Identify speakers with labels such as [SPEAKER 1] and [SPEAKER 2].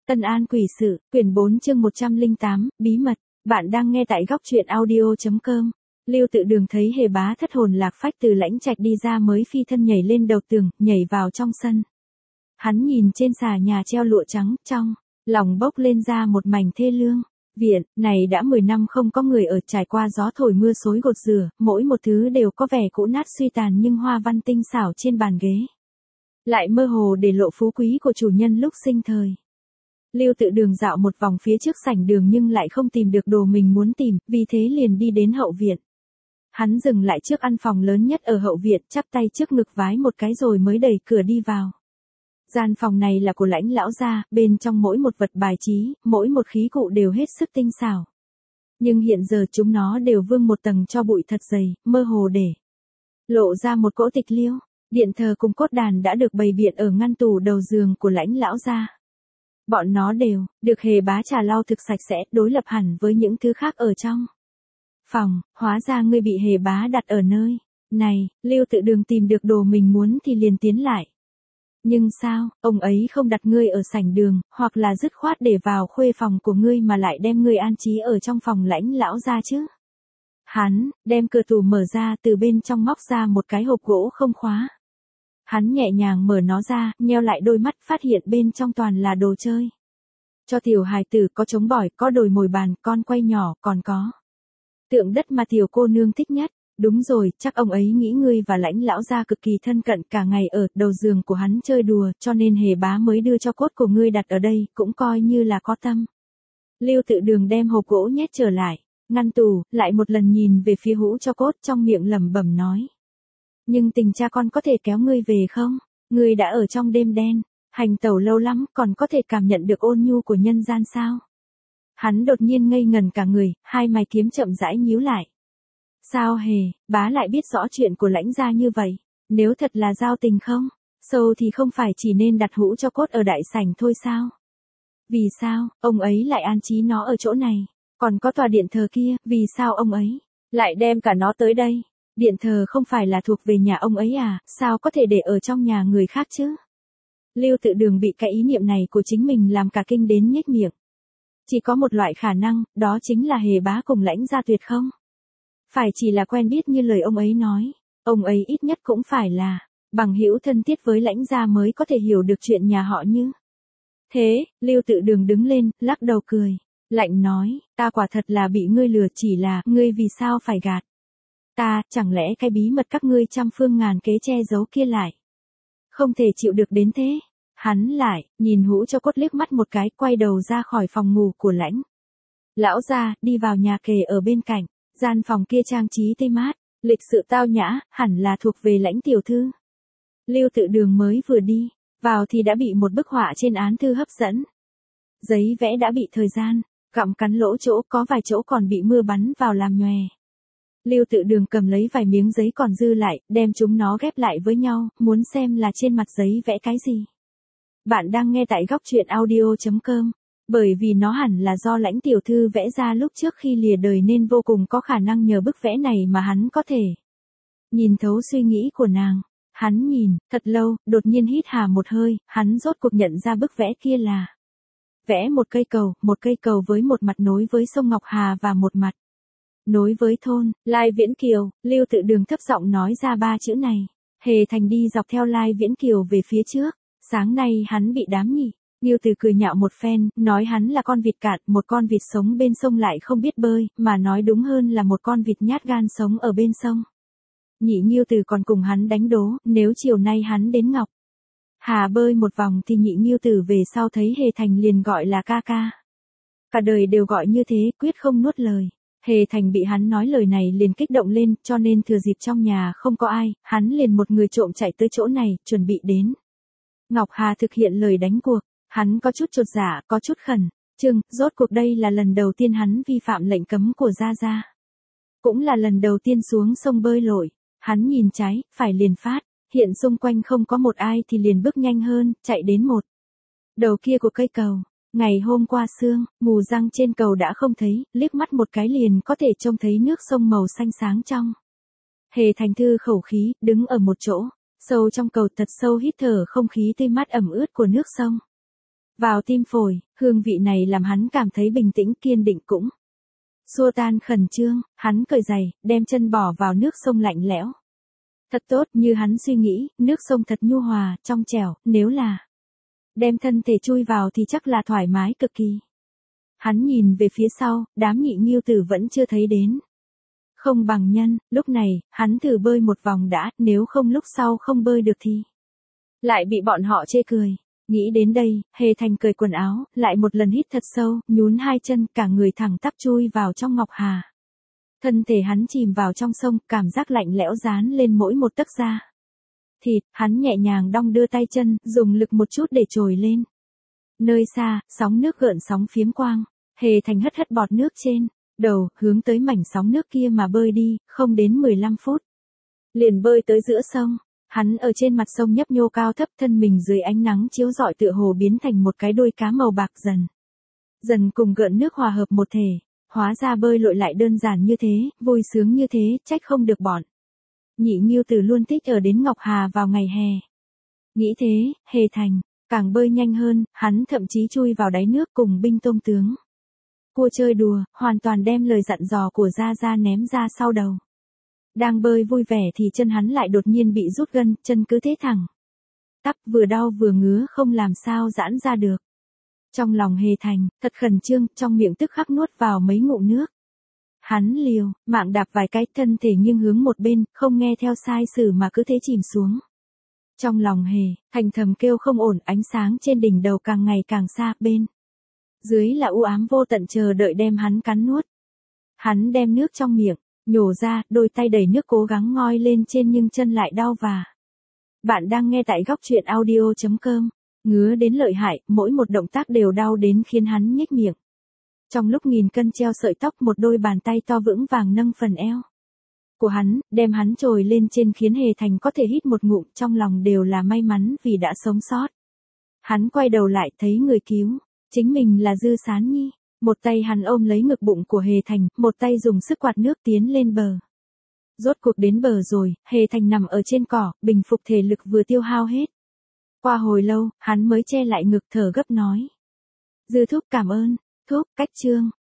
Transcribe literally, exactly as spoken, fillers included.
[SPEAKER 1] Tân An Quỷ Sự, quyển bốn chương một trăm lẻ tám, bí mật. Bạn đang nghe tại góc truyện audio chấm com. Lưu Tự Đường thấy Hề Bá thất hồn lạc phách từ lãnh trạch đi ra mới phi thân nhảy lên đầu tường, nhảy vào trong sân. Hắn nhìn trên xà nhà treo lụa trắng, trong lòng bốc lên ra một mảnh thê lương. Viện này đã mười năm không có người ở, trải qua gió thổi mưa xối gột rửa, mỗi một thứ đều có vẻ cũ nát suy tàn, nhưng hoa văn tinh xảo trên bàn ghế lại mơ hồ để lộ phú quý của chủ nhân lúc sinh thời. Lưu Tự Đường dạo một vòng phía trước sảnh đường nhưng lại không tìm được đồ mình muốn tìm, vì thế liền đi đến hậu viện. Hắn dừng lại trước căn phòng lớn nhất ở hậu viện, chắp tay trước ngực vái một cái rồi mới đẩy cửa đi vào. Gian phòng này là của Lãnh lão gia, bên trong mỗi một vật bài trí, mỗi một khí cụ đều hết sức tinh xảo. Nhưng hiện giờ chúng nó đều vương một tầng tro bụi thật dày, mơ hồ để lộ ra một cỗ tịch liêu. Điện thờ cùng cốt đàn đã được bày biện ở ngăn tủ đầu giường của Lãnh lão gia. Bọn nó đều được Hề Bá trà lau thực sạch sẽ, đối lập hẳn với những thứ khác ở trong phòng. Hóa ra ngươi bị Hề Bá đặt ở nơi này. Lưu Tự Đường tìm được đồ mình muốn thì liền tiến lại. Nhưng sao, ông ấy không đặt ngươi ở sảnh đường, hoặc là dứt khoát để vào khuê phòng của ngươi mà lại đem ngươi an trí ở trong phòng Lãnh lão gia chứ? Hắn đem cửa tủ mở ra, từ bên trong móc ra một cái hộp gỗ không khóa. Hắn nhẹ nhàng mở nó ra, nheo lại đôi mắt, phát hiện bên trong toàn là đồ chơi cho tiểu hài tử, có trống bỏi, có đồi mồi bàn, con quay nhỏ, còn có tượng đất mà tiểu cô nương thích nhất. Đúng rồi, chắc ông ấy nghĩ ngươi và Lãnh lão gia cực kỳ thân cận, cả ngày ở đầu giường của hắn chơi đùa, cho nên Hề Bá mới đưa cho cốt của ngươi đặt ở đây, cũng coi như là có tâm. Lưu Tự Đường đem hộp gỗ nhét trở lại ngăn tủ, lại một lần nhìn về phía hũ cho cốt, trong miệng lẩm bẩm nói: nhưng tình cha con có thể kéo ngươi về không? Ngươi đã ở trong đêm đen hành tẩu lâu lắm, còn có thể cảm nhận được ôn nhu của nhân gian sao? Hắn đột nhiên ngây ngần cả người, hai mày kiếm chậm rãi nhíu lại. Sao Hề Bá lại biết rõ chuyện của Lãnh gia như vậy? Nếu thật là giao tình không sâu thì không phải chỉ nên đặt hũ cho cốt ở đại sảnh thôi sao? Vì sao ông ấy lại an trí nó ở chỗ này? Còn có tòa điện thờ kia, vì sao ông ấy lại đem cả nó tới đây? Điện thờ không phải là thuộc về nhà ông ấy à, sao có thể để ở trong nhà người khác chứ? Lưu Tự Đường bị cái ý niệm này của chính mình làm cả kinh đến nhếch miệng. Chỉ có một loại khả năng, đó chính là Hề Bá cùng Lãnh gia tuyệt không phải chỉ là quen biết như lời ông ấy nói, ông ấy ít nhất cũng phải là bằng hữu thân thiết với Lãnh gia mới có thể hiểu được chuyện nhà họ như thế. Lưu Tự Đường đứng lên, lắc đầu cười lạnh nói: ta quả thật là bị ngươi lừa, chỉ là ngươi vì sao phải gạt ta? Chẳng lẽ cái bí mật các ngươi trăm phương ngàn kế che giấu kia lại không thể chịu được đến thế? Hắn lại nhìn hũ cho cốt liếc mắt một cái, quay đầu ra khỏi phòng ngủ của Lãnh lão gia, đi vào nhà kề ở bên cạnh. Gian phòng kia trang trí tươi mát, lịch sự tao nhã, hẳn là thuộc về Lãnh tiểu thư. Lưu Tự Đường mới vừa đi vào thì đã bị một bức họa trên án thư hấp dẫn. Giấy vẽ đã bị thời gian gặm cắn lỗ chỗ, có vài chỗ còn bị mưa bắn vào làm nhòe. Lưu Tự Đường cầm lấy vài miếng giấy còn dư lại, đem chúng nó ghép lại với nhau, muốn xem là trên mặt giấy vẽ cái gì. Bạn đang nghe tại góc truyện audio chấm com. Bởi vì nó hẳn là do Lãnh tiểu thư vẽ ra lúc trước khi lìa đời, nên vô cùng có khả năng nhờ bức vẽ này mà hắn có thể nhìn thấu suy nghĩ của nàng. Hắn nhìn thật lâu, đột nhiên hít hà một hơi, hắn rốt cuộc nhận ra bức vẽ kia là vẽ một cây cầu, một cây cầu với một mặt nối với sông Ngọc Hà và một mặt nối với thôn Lai Viễn Kiều. Lưu Tự Đường thấp giọng nói ra ba chữ này. Hề Thành đi dọc theo Lai Viễn Kiều về phía trước. Sáng nay hắn bị đám nhỉ Ngưu Từ cười nhạo một phen, nói hắn là con vịt cạn, một con vịt sống bên sông lại không biết bơi, mà nói đúng hơn là một con vịt nhát gan sống ở bên sông. Nhị Ngưu Từ còn cùng hắn đánh đố, nếu chiều nay hắn đến Ngọc Hà bơi một vòng thì nhị Ngưu Từ về sau thấy Hề Thành liền gọi là ca ca. Cả đời đều gọi như thế, quyết không nuốt lời. Hề Thành bị hắn nói lời này liền kích động lên, cho nên thừa dịp trong nhà không có ai, hắn liền một người trộm chạy tới chỗ này, chuẩn bị đến Ngọc Hà thực hiện lời đánh cuộc. Hắn có chút chột dạ, có chút khẩn trương, rốt cuộc đây là lần đầu tiên hắn vi phạm lệnh cấm của Gia Gia. Cũng là lần đầu tiên xuống sông bơi lội. Hắn nhìn trái, phải liền phát, hiện xung quanh không có một ai thì liền bước nhanh hơn, chạy đến một đầu kia của cây cầu. Ngày hôm qua sương mù răng trên cầu đã không thấy, liếc mắt một cái liền có thể trông thấy nước sông màu xanh sáng trong. Hề Thành thư khẩu khí, đứng ở một chỗ sâu trong cầu thật sâu, hít thở không khí tươi mát ẩm ướt của nước sông. vào tim phổi, hương vị này làm hắn cảm thấy bình tĩnh kiên định cũng xua tan khẩn trương, hắn cởi giày, đem chân bỏ vào nước sông lạnh lẽo. Thật tốt, như hắn suy nghĩ, nước sông thật nhu hòa, trong trẻo, nếu là đem thân thể chui vào thì chắc là thoải mái cực kỳ. Hắn nhìn về phía sau, đám nhị nghiêu tử vẫn chưa thấy đến. Không bằng nhân, lúc này, hắn thử bơi một vòng đã, nếu không lúc sau không bơi được thì lại bị bọn họ chê cười. Nghĩ đến đây, Hề Thành cởi quần áo, lại một lần hít thật sâu, nhún hai chân, cả người thẳng tắp chui vào trong ngọc hà. Thân thể hắn chìm vào trong sông, cảm giác lạnh lẽo dán lên mỗi một tấc da thịt, hắn nhẹ nhàng đong đưa tay chân, dùng lực một chút để trồi lên. Nơi xa, sóng nước gợn sóng phiếm quang, Hề Thành hất hất bọt nước trên đầu, hướng tới mảnh sóng nước kia mà bơi đi, không đến mười lăm phút. Liền bơi tới giữa sông, hắn ở trên mặt sông nhấp nhô cao thấp, thân mình dưới ánh nắng chiếu rọi tựa hồ biến thành một cái đuôi cá màu bạc dần. Dần cùng gợn nước hòa hợp một thể, hóa ra bơi lội lại đơn giản như thế, vui sướng như thế, trách không được bọn nhị nghiêu tử luôn thích ở đến Ngọc Hà vào ngày hè. Nghĩ thế, Hề Thành càng bơi nhanh hơn, hắn thậm chí chui vào đáy nước cùng binh tôm tướng cua chơi đùa, hoàn toàn đem lời dặn dò của Gia Gia ném ra sau đầu. Đang bơi vui vẻ thì chân hắn lại đột nhiên bị rút gân, chân cứ thế thẳng tắp, vừa đau vừa ngứa không làm sao giãn ra được. Trong lòng Hề Thành thật khẩn trương, trong miệng tức khắc nuốt vào mấy ngụm nước. Hắn liều mạng đạp vài cái, thân thể nghiêng hướng một bên, không nghe theo sai sử mà cứ thế chìm xuống. Trong lòng Hề Thành thầm kêu không ổn, ánh sáng trên đỉnh đầu càng ngày càng xa, bên dưới là u ám vô tận chờ đợi đem hắn cắn nuốt. Hắn đem nước trong miệng nhổ ra, đôi tay đầy nước cố gắng ngoi lên trên nhưng chân lại đau và. Bạn đang nghe tại góc truyện audio chấm com. Ngứa đến lợi hại, mỗi một động tác đều đau đến khiến hắn nhếch miệng. Trong lúc nghìn cân treo sợi tóc, một đôi bàn tay to vững vàng nâng phần eo của hắn, đem hắn trồi lên trên khiến Hề Thành có thể hít một ngụm, trong lòng đều là may mắn vì đã sống sót. Hắn quay đầu lại thấy người cứu chính mình là Dư Sán Nhi. Một tay hắn ôm lấy ngực bụng của Hề Thành, một tay dùng sức quạt nước tiến lên bờ. Rốt cuộc đến bờ rồi, Hề Thành nằm ở trên cỏ, bình phục thể lực vừa tiêu hao hết. Qua hồi lâu, hắn mới che lại ngực thở gấp nói. Dư thúc cảm ơn, thúc, cách chương.